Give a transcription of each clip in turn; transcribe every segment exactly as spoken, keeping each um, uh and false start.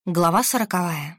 Глава сороковая.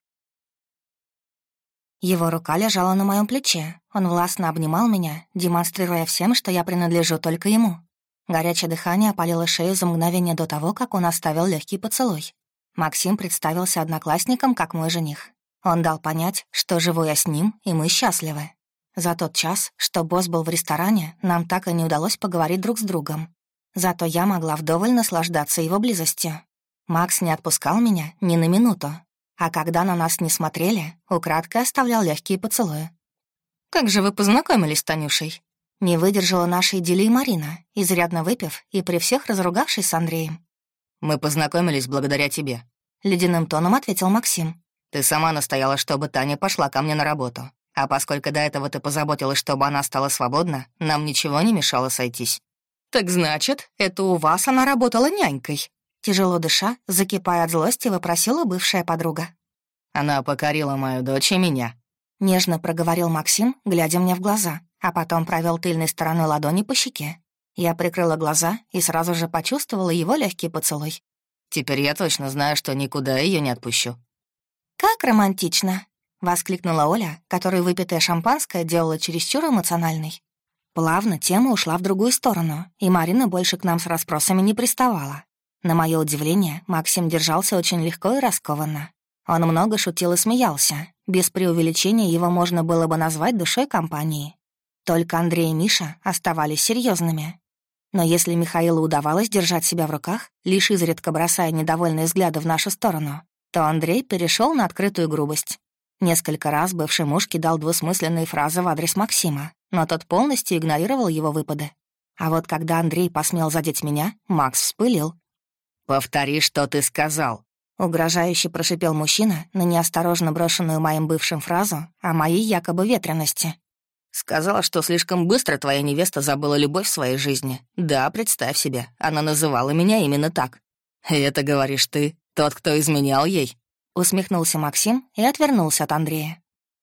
Его рука лежала на моем плече. Он властно обнимал меня, демонстрируя всем, что я принадлежу только ему. Горячее дыхание опалило шею за мгновение до того, как он оставил легкий поцелуй. Максим представился одноклассником как мой жених. Он дал понять, что живу я с ним, и мы счастливы. За тот час, что босс был в ресторане, нам так и не удалось поговорить друг с другом. Зато я могла вдоволь наслаждаться его близостью. Макс не отпускал меня ни на минуту, а когда на нас не смотрели, украдкой оставлял легкие поцелуи. «Как же вы познакомились с Танюшей?» Не выдержала наша идиллия и Марина, изрядно выпив и при всех разругавшись с Андреем. «Мы познакомились благодаря тебе», — ледяным тоном ответил Максим. «Ты сама настояла, чтобы Таня пошла ко мне на работу. А поскольку до этого ты позаботилась, чтобы она стала свободна, нам ничего не мешало сойтись». «Так значит, это у вас она работала нянькой?» Тяжело дыша, закипая от злости, вопросила бывшая подруга. «Она покорила мою дочь и меня», — нежно проговорил Максим, глядя мне в глаза, а потом провел тыльной стороной ладони по щеке. Я прикрыла глаза и сразу же почувствовала его легкий поцелуй. «Теперь я точно знаю, что никуда ее не отпущу». «Как романтично!» — воскликнула Оля, которой выпитое шампанское делала чересчур эмоциональной. Плавно тема ушла в другую сторону, и Марина больше к нам с расспросами не приставала. На мое удивление, Максим держался очень легко и раскованно. Он много шутил и смеялся. Без преувеличения его можно было бы назвать душой компании. Только Андрей и Миша оставались серьезными. Но если Михаилу удавалось держать себя в руках, лишь изредка бросая недовольные взгляды в нашу сторону, то Андрей перешел на открытую грубость. Несколько раз бывший муж кидал двусмысленные фразы в адрес Максима, но тот полностью игнорировал его выпады. А вот когда Андрей посмел задеть меня, Макс вспылил. «Повтори, что ты сказал», — угрожающе прошипел мужчина на неосторожно брошенную моим бывшим фразу о моей якобы ветрености. «Сказала, что слишком быстро твоя невеста забыла любовь в своей жизни. Да, представь себе, она называла меня именно так. И это говоришь ты, тот, кто изменял ей?» Усмехнулся Максим и отвернулся от Андрея.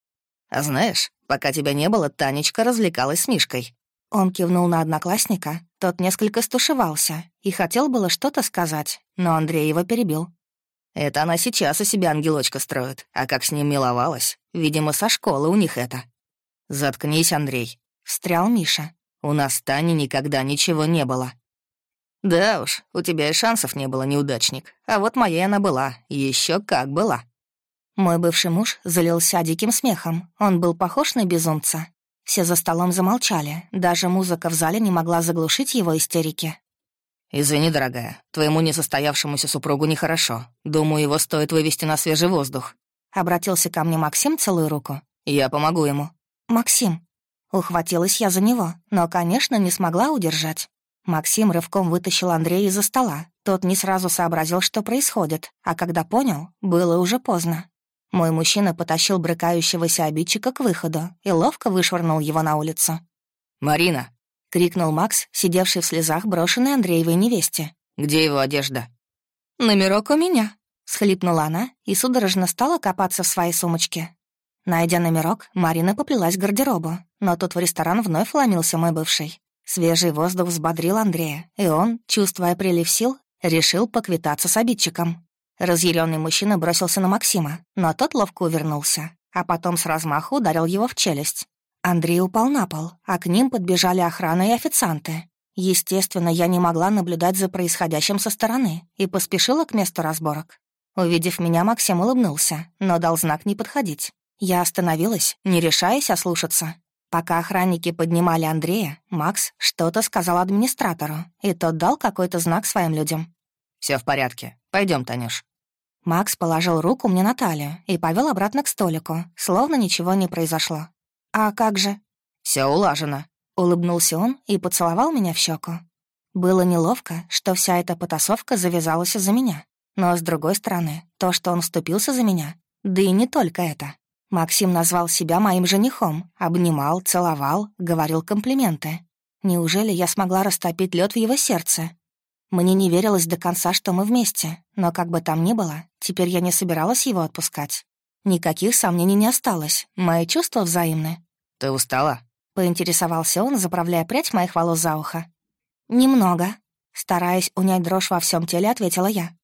«А знаешь, пока тебя не было, Танечка развлекалась с Мишкой». Он кивнул на одноклассника, тот несколько стушевался и хотел было что-то сказать, но Андрей его перебил. «Это она сейчас у себя ангелочка строит, а как с ним миловалась, видимо, со школы у них это». «Заткнись, Андрей», — встрял Миша. «У нас с Таней никогда ничего не было». «Да уж, у тебя и шансов не было, неудачник. А вот моей она была, еще как была». Мой бывший муж залился диким смехом, он был похож на безумца. Все за столом замолчали, даже музыка в зале не могла заглушить его истерики. «Извини, дорогая, твоему несостоявшемуся супругу нехорошо. Думаю, его стоит вывести на свежий воздух». Обратился ко мне Максим, целуя руку. «Я помогу ему». «Максим». Ухватилась я за него, но, конечно, не смогла удержать. Максим рывком вытащил Андрея из-за стола. Тот не сразу сообразил, что происходит, а когда понял, было уже поздно. Мой мужчина потащил брыкающегося обидчика к выходу и ловко вышвырнул его на улицу. «Марина!» — крикнул Макс, сидевший в слезах брошенной Андреевой невесте. «Где его одежда?» «Номерок у меня», — схлипнула она и судорожно стала копаться в своей сумочке. Найдя номерок, Марина поплелась к гардеробу, но тут в ресторан вновь вломился мой бывший. Свежий воздух взбодрил Андрея, и он, чувствуя прилив сил, решил поквитаться с обидчиком. Разъяренный мужчина бросился на Максима, но тот ловко увернулся, а потом с размаху ударил его в челюсть. Андрей упал на пол, а к ним подбежали охрана и официанты. Естественно, я не могла наблюдать за происходящим со стороны и поспешила к месту разборок. Увидев меня, Максим улыбнулся, но дал знак не подходить. Я остановилась, не решаясь ослушаться. Пока охранники поднимали Андрея, Макс что-то сказал администратору, и тот дал какой-то знак своим людям. Все в порядке. Пойдем, Танюш». Макс положил руку мне на талию и повел обратно к столику, словно ничего не произошло. «А как же?» Все улажено», — улыбнулся он и поцеловал меня в щеку. Было неловко, что вся эта потасовка завязалась из-за меня. Но, с другой стороны, то, что он вступился за меня, да и не только это. Максим назвал себя моим женихом, обнимал, целовал, говорил комплименты. Неужели я смогла растопить лед в его сердце? Мне не верилось до конца, что мы вместе, но как бы там ни было, теперь я не собиралась его отпускать. Никаких сомнений не осталось, мои чувства взаимны. «Ты устала?» — поинтересовался он, заправляя прядь моих волос за ухо. «Немного», — стараясь унять дрожь во всем теле, ответила я.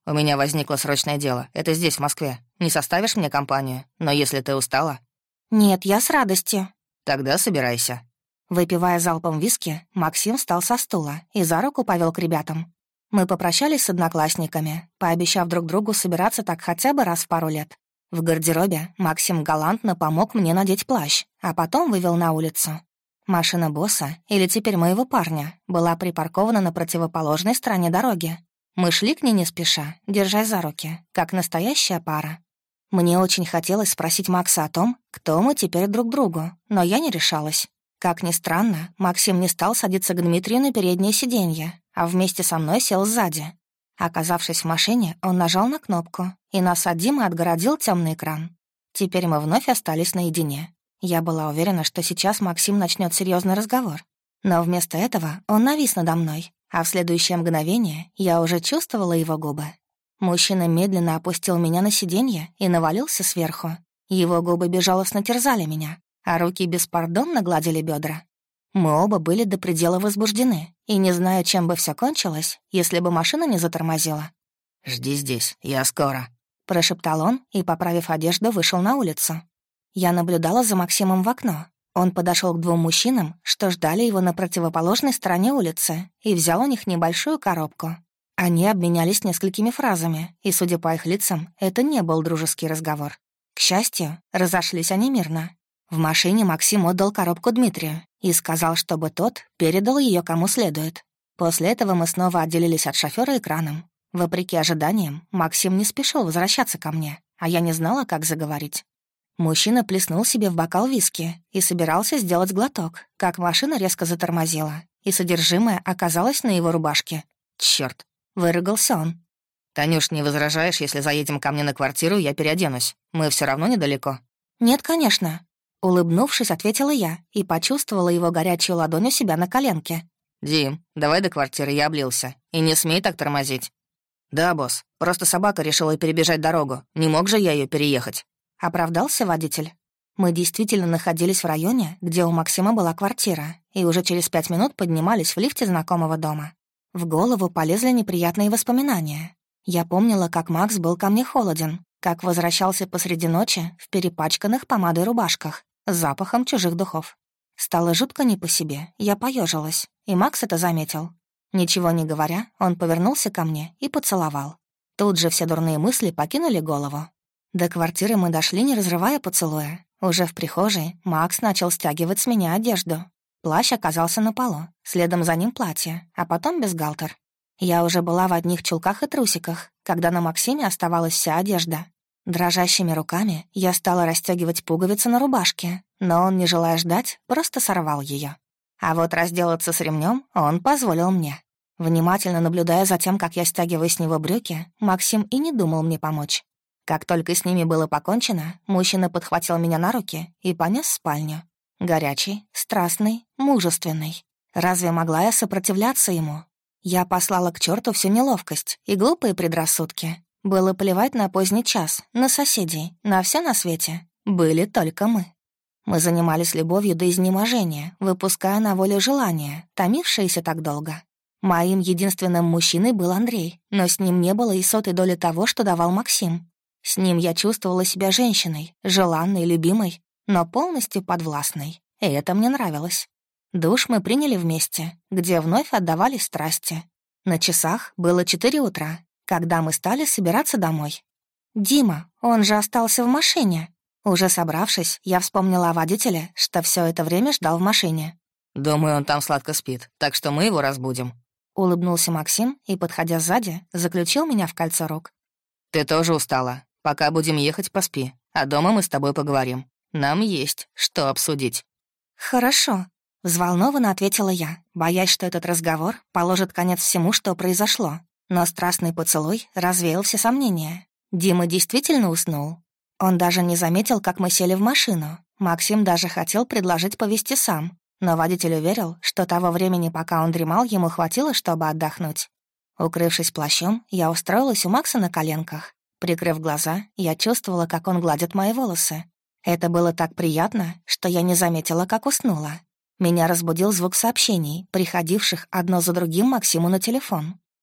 У меня возникло срочное дело. Это здесь, в Москве. Не составишь мне компанию? Но если ты устала...» «Нет, я с радостью». «Тогда собирайся». Выпивая залпом виски, Максим встал со стула и за руку повел к ребятам. Мы попрощались с одноклассниками, пообещав друг другу собираться так хотя бы раз в пару лет. В гардеробе Максим галантно помог мне надеть плащ, а потом вывел на улицу. Машина босса, или теперь моего парня, была припаркована на противоположной стороне дороги. Мы шли к ней не спеша, держась за руки, как настоящая пара. Мне очень хотелось спросить Макса о том, кто мы теперь друг другу, но я не решалась. Как ни странно, Максим не стал садиться к Дмитрию на переднее сиденье, а вместе со мной сел сзади. Оказавшись в машине, он нажал на кнопку, и нас от Димы отгородил темный экран. Теперь мы вновь остались наедине. Я была уверена, что сейчас Максим начнет серьезный разговор. Но вместо этого он навис надо мной, а в следующее мгновение я уже чувствовала его губы. Мужчина медленно опустил меня на сиденье и навалился сверху. Его губы безжалостно терзали меня, а руки беспардонно гладили бедра. Мы оба были до предела возбуждены, и не знаю, чем бы все кончилось, если бы машина не затормозила. «Жди здесь, я скоро», — прошептал он и, поправив одежду, вышел на улицу. Я наблюдала за Максимом в окно. Он подошел к двум мужчинам, что ждали его на противоположной стороне улицы, и взял у них небольшую коробку. Они обменялись несколькими фразами, и, судя по их лицам, это не был дружеский разговор. К счастью, разошлись они мирно. В машине Максим отдал коробку Дмитрию и сказал, чтобы тот передал ее кому следует. После этого мы снова отделились от шофера экраном. Вопреки ожиданиям, Максим не спешил возвращаться ко мне, а я не знала, как заговорить. Мужчина плеснул себе в бокал виски и собирался сделать глоток, как машина резко затормозила, и содержимое оказалось на его рубашке. «Чёрт!» — выругался он. «Танюш, не возражаешь, если заедем ко мне на квартиру, я переоденусь? Мы все равно недалеко». «Нет, конечно». Улыбнувшись, ответила я и почувствовала его горячую ладонь у себя на коленке. «Дим, давай до квартиры, я облился. И не смей так тормозить». «Да, босс, просто собака решила перебежать дорогу. Не мог же я ее переехать». Оправдался водитель. Мы действительно находились в районе, где у Максима была квартира, и уже через пять минут поднимались в лифте знакомого дома. В голову полезли неприятные воспоминания. Я помнила, как Макс был ко мне холоден, как возвращался посреди ночи в перепачканных помадой рубашках с запахом чужих духов. Стало жутко не по себе, я поежилась, и Макс это заметил. Ничего не говоря, он повернулся ко мне и поцеловал. Тут же все дурные мысли покинули голову. До квартиры мы дошли, не разрывая поцелуя. Уже в прихожей Макс начал стягивать с меня одежду. Плащ оказался на полу, следом за ним платье, а потом бюстгальтер. Я уже была в одних чулках и трусиках, когда на Максиме оставалась вся одежда. Дрожащими руками я стала расстегивать пуговицы на рубашке, но он, не желая ждать, просто сорвал ее. А вот разделаться с ремнем он позволил мне. Внимательно наблюдая за тем, как я стягиваю с него брюки, Максим и не думал мне помочь. Как только с ними было покончено, мужчина подхватил меня на руки и понес в спальню. Горячий, страстный, мужественный. Разве могла я сопротивляться ему? Я послала к черту всю неловкость и глупые предрассудки. Было плевать на поздний час, на соседей, на все на свете. Были только мы. Мы занимались любовью до изнеможения, выпуская на волю желания, томившиеся так долго. Моим единственным мужчиной был Андрей, но с ним не было и сотой доли того, что давал Максим. С ним я чувствовала себя женщиной, желанной, любимой, но полностью подвластной, и это мне нравилось. Душ мы приняли вместе, где вновь отдавались страсти. На часах было четыре утра, когда мы стали собираться домой. «Дима, он же остался в машине». Уже собравшись, я вспомнила о водителе, что все это время ждал в машине. «Думаю, он там сладко спит, так что мы его разбудим». Улыбнулся Максим и, подходя сзади, заключил меня в кольцо рук. «Ты тоже устала. Пока будем ехать, поспи, а дома мы с тобой поговорим. Нам есть что обсудить». «Хорошо», — взволнованно ответила я, боясь, что этот разговор положит конец всему, что произошло. Но страстный поцелуй развеял все сомнения. Дима действительно уснул. Он даже не заметил, как мы сели в машину. Максим даже хотел предложить повезти сам, но водитель уверил, что того времени, пока он дремал, ему хватило, чтобы отдохнуть. Укрывшись плащом, я устроилась у Макса на коленках. Прикрыв глаза, я чувствовала, как он гладит мои волосы. Это было так приятно, что я не заметила, как уснула. Меня разбудил звук сообщений, приходивших одно за другим Максиму на телефон.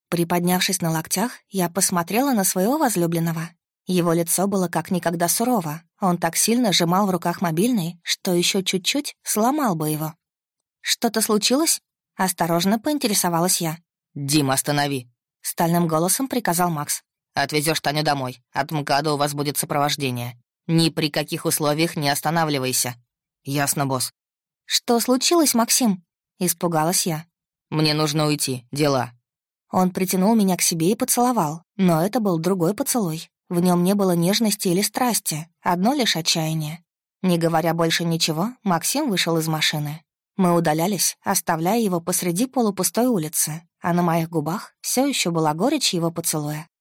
Приподнявшись на локтях, я посмотрела на своего возлюбленного. Его лицо было как никогда сурово. Он так сильно сжимал в руках мобильный, что еще чуть-чуть сломал бы его. «Что-то случилось?» — осторожно поинтересовалась я. «Дим, останови!» — стальным голосом приказал Макс. «Отвезешь Таню домой. От МКАДа у вас будет сопровождение. Ни при каких условиях не останавливайся. Ясно, босс?» «Что случилось, Максим?» — испугалась я. «Мне нужно уйти. Дела». Он притянул меня к себе и поцеловал, но это был другой поцелуй. В нем не было нежности или страсти, одно лишь отчаяние. Не говоря больше ничего, Максим вышел из машины. Мы удалялись, оставляя его посреди полупустой улицы, а на моих губах все еще была горечь его поцелуя.